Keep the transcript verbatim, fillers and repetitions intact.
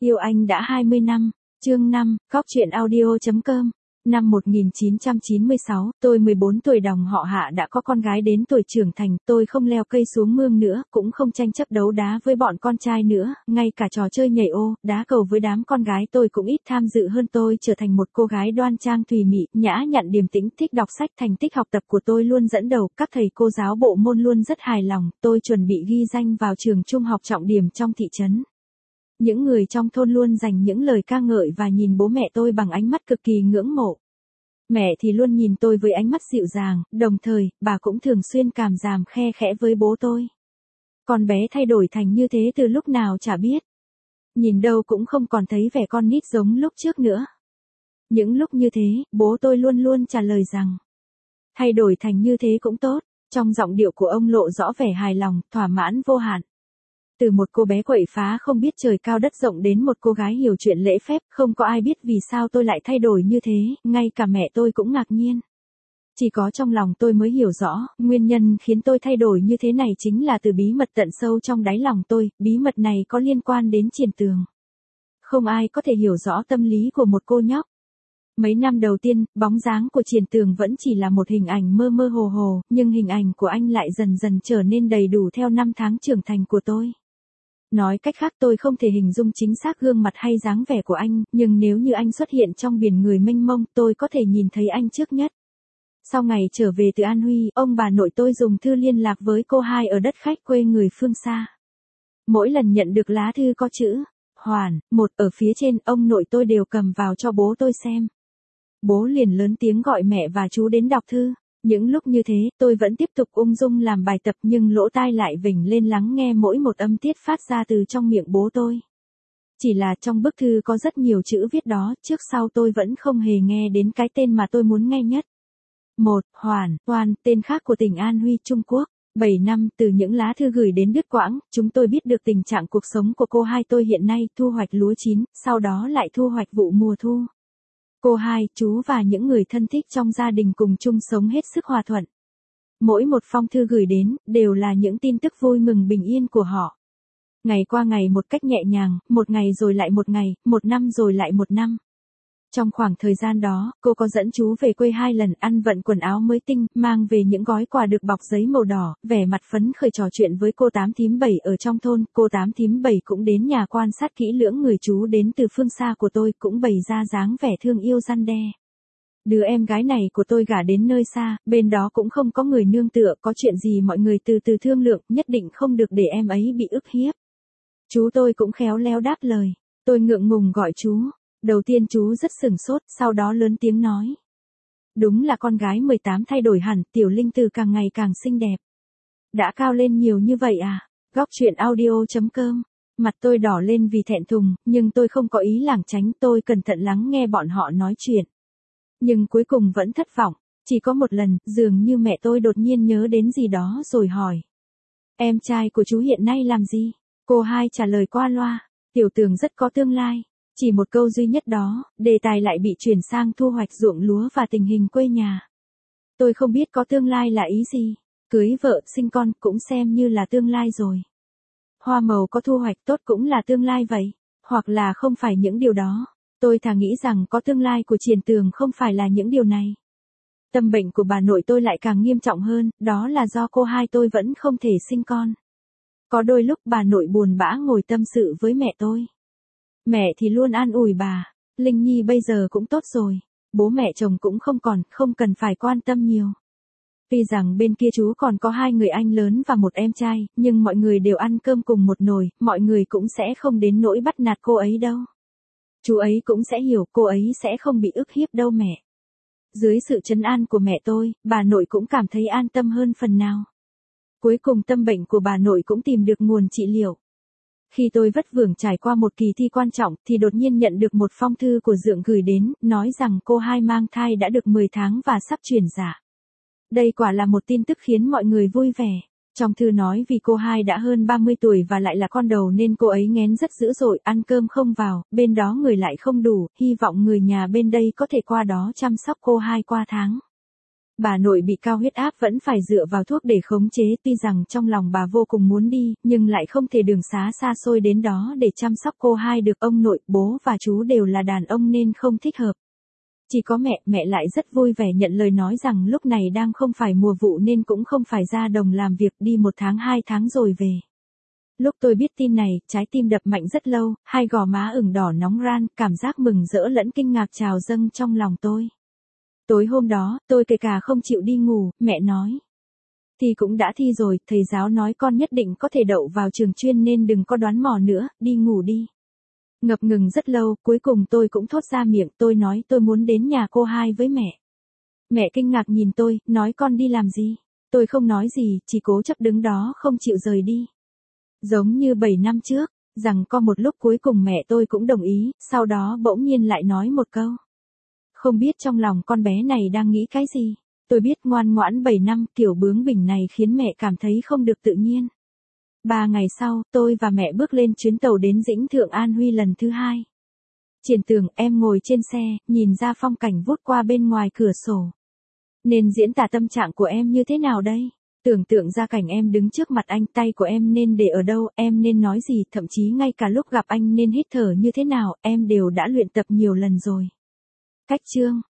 Yêu anh đã hai mươi năm, chương năm, Cóc truyện audio chấm com. Năm một nghìn chín trăm chín mươi sáu, tôi mười bốn tuổi, dòng họ Hạ đã có con gái đến tuổi trưởng thành, tôi không leo cây xuống mương nữa, cũng không tranh chấp đấu đá với bọn con trai nữa, ngay cả trò chơi nhảy ô, đá cầu với đám con gái tôi cũng ít tham dự hơn. Tôi trở thành một cô gái đoan trang thùy mị, nhã nhặn điềm tĩnh, thích đọc sách, thành tích học tập của tôi luôn dẫn đầu, các thầy cô giáo bộ môn luôn rất hài lòng, tôi chuẩn bị ghi danh vào trường trung học trọng điểm trong thị trấn. Những người trong thôn luôn dành những lời ca ngợi và nhìn bố mẹ tôi bằng ánh mắt cực kỳ ngưỡng mộ. Mẹ thì luôn nhìn tôi với ánh mắt dịu dàng, đồng thời, bà cũng thường xuyên cảm giảm khe khẽ với bố tôi. Con bé thay đổi thành như thế từ lúc nào chả biết. Nhìn đâu cũng không còn thấy vẻ con nít giống lúc trước nữa. Những lúc như thế, bố tôi luôn luôn trả lời rằng, thay đổi thành như thế cũng tốt. Trong giọng điệu của ông lộ rõ vẻ hài lòng, thỏa mãn vô hạn. Từ một cô bé quậy phá không biết trời cao đất rộng đến một cô gái hiểu chuyện lễ phép, không có ai biết vì sao tôi lại thay đổi như thế, ngay cả mẹ tôi cũng ngạc nhiên. Chỉ có trong lòng tôi mới hiểu rõ, nguyên nhân khiến tôi thay đổi như thế này chính là từ bí mật tận sâu trong đáy lòng tôi, bí mật này có liên quan đến Triển Tường. Không ai có thể hiểu rõ tâm lý của một cô nhóc. Mấy năm đầu tiên, bóng dáng của Triển Tường vẫn chỉ là một hình ảnh mơ mơ hồ hồ, nhưng hình ảnh của anh lại dần dần trở nên đầy đủ theo năm tháng trưởng thành của tôi. Nói cách khác, tôi không thể hình dung chính xác gương mặt hay dáng vẻ của anh, nhưng nếu như anh xuất hiện trong biển người mênh mông, tôi có thể nhìn thấy anh trước nhất. Sau ngày trở về từ An Huy, ông bà nội tôi dùng thư liên lạc với cô hai ở đất khách quê người phương xa. Mỗi lần nhận được lá thư có chữ Hoàn, một ở phía trên, ông nội tôi đều cầm vào cho bố tôi xem. Bố liền lớn tiếng gọi mẹ và chú đến đọc thư. Những lúc như thế, tôi vẫn tiếp tục ung dung làm bài tập nhưng lỗ tai lại vểnh lên lắng nghe mỗi một âm tiết phát ra từ trong miệng bố tôi. Chỉ là trong bức thư có rất nhiều chữ viết đó, trước sau tôi vẫn không hề nghe đến cái tên mà tôi muốn nghe nhất. Một, Hoàn, Toan, tên khác của tỉnh An Huy, Trung Quốc. bảy năm từ những lá thư gửi đến đứt quãng, chúng tôi biết được tình trạng cuộc sống của cô hai tôi hiện nay, thu hoạch lúa chín, sau đó lại thu hoạch vụ mùa thu. Cô hai, chú và những người thân thích trong gia đình cùng chung sống hết sức hòa thuận. Mỗi một phong thư gửi đến, đều là những tin tức vui mừng bình yên của họ. Ngày qua ngày một cách nhẹ nhàng, một ngày rồi lại một ngày, một năm rồi lại một năm. Trong khoảng thời gian đó, cô có dẫn chú về quê hai lần, ăn vận quần áo mới tinh, mang về những gói quà được bọc giấy màu đỏ, vẻ mặt phấn khởi trò chuyện với cô Tám Thím Bảy ở trong thôn. Cô Tám Thím Bảy cũng đến nhà quan sát kỹ lưỡng người chú đến từ phương xa của tôi, cũng bày ra dáng vẻ thương yêu răn đe. Đứa em gái này của tôi gả đến nơi xa, bên đó cũng không có người nương tựa, có chuyện gì mọi người từ từ thương lượng, nhất định không được để em ấy bị ức hiếp. Chú tôi cũng khéo léo đáp lời. Tôi ngượng ngùng gọi chú. Đầu tiên chú rất sửng sốt, sau đó lớn tiếng nói. Đúng là con gái mười tám thay đổi hẳn, Tiểu Linh từ càng ngày càng xinh đẹp. Đã cao lên nhiều như vậy à? Góc truyện audio chấm com. Mặt tôi đỏ lên vì thẹn thùng, nhưng tôi không có ý lảng tránh, tôi cẩn thận lắng nghe bọn họ nói chuyện. Nhưng cuối cùng vẫn thất vọng, chỉ có một lần, dường như mẹ tôi đột nhiên nhớ đến gì đó rồi hỏi. Em trai của chú hiện nay làm gì? Cô hai trả lời qua loa, Tiểu Tường rất có tương lai. Chỉ một câu duy nhất đó, đề tài lại bị chuyển sang thu hoạch ruộng lúa và tình hình quê nhà. Tôi không biết có tương lai là ý gì, cưới vợ, sinh con cũng xem như là tương lai rồi. Hoa màu có thu hoạch tốt cũng là tương lai vậy, hoặc là không phải những điều đó. Tôi thà nghĩ rằng có tương lai của Triển Tường không phải là những điều này. Tâm bệnh của bà nội tôi lại càng nghiêm trọng hơn, đó là do cô hai tôi vẫn không thể sinh con. Có đôi lúc bà nội buồn bã ngồi tâm sự với mẹ tôi. Mẹ thì luôn an ủi bà, Linh Nhi bây giờ cũng tốt rồi, bố mẹ chồng cũng không còn, không cần phải quan tâm nhiều. Tuy rằng bên kia chú còn có hai người anh lớn và một em trai, nhưng mọi người đều ăn cơm cùng một nồi, mọi người cũng sẽ không đến nỗi bắt nạt cô ấy đâu. Chú ấy cũng sẽ hiểu, cô ấy sẽ không bị ức hiếp đâu mẹ. Dưới sự trấn an của mẹ tôi, bà nội cũng cảm thấy an tâm hơn phần nào. Cuối cùng tâm bệnh của bà nội cũng tìm được nguồn trị liệu. Khi tôi vất vưởng trải qua một kỳ thi quan trọng, thì đột nhiên nhận được một phong thư của Dượng gửi đến, nói rằng cô hai mang thai đã được mười tháng và sắp chuyển dạ. Đây quả là một tin tức khiến mọi người vui vẻ. Trong thư nói vì cô hai đã hơn ba mươi tuổi và lại là con đầu nên cô ấy nghén rất dữ dội, ăn cơm không vào, bên đó người lại không đủ, hy vọng người nhà bên đây có thể qua đó chăm sóc cô hai qua tháng. Bà nội bị cao huyết áp vẫn phải dựa vào thuốc để khống chế, tuy rằng trong lòng bà vô cùng muốn đi, nhưng lại không thể đường xá xa xôi đến đó để chăm sóc cô hai được. Ông nội, bố và chú đều là đàn ông nên không thích hợp. Chỉ có mẹ, mẹ lại rất vui vẻ nhận lời nói rằng lúc này đang không phải mùa vụ nên cũng không phải ra đồng làm việc, đi một tháng hai tháng rồi về. Lúc tôi biết tin này, trái tim đập mạnh rất lâu, hai gò má ửng đỏ nóng ran, cảm giác mừng rỡ lẫn kinh ngạc trào dâng trong lòng tôi. Tối hôm đó, tôi kể cả không chịu đi ngủ, mẹ nói. Thì cũng đã thi rồi, thầy giáo nói con nhất định có thể đậu vào trường chuyên nên đừng có đoán mò nữa, đi ngủ đi. Ngập ngừng rất lâu, cuối cùng tôi cũng thốt ra miệng, tôi nói tôi muốn đến nhà cô hai với mẹ. Mẹ kinh ngạc nhìn tôi, nói con đi làm gì? Tôi không nói gì, chỉ cố chấp đứng đó không chịu rời đi. Giống như bảy năm trước, rằng có một lúc cuối cùng mẹ tôi cũng đồng ý, sau đó bỗng nhiên lại nói một câu. Không biết trong lòng con bé này đang nghĩ cái gì. Tôi biết ngoan ngoãn bảy năm, kiểu bướng bỉnh này khiến mẹ cảm thấy không được tự nhiên. Ba ngày sau, tôi và mẹ bước lên chuyến tàu đến Dĩnh Thượng An Huy lần thứ hai. Trên tường, em ngồi trên xe, nhìn ra phong cảnh vút qua bên ngoài cửa sổ. Nên diễn tả tâm trạng của em như thế nào đây? Tưởng tượng ra cảnh em đứng trước mặt anh, tay của em nên để ở đâu, em nên nói gì, thậm chí ngay cả lúc gặp anh nên hít thở như thế nào, em đều đã luyện tập nhiều lần rồi. Cách chương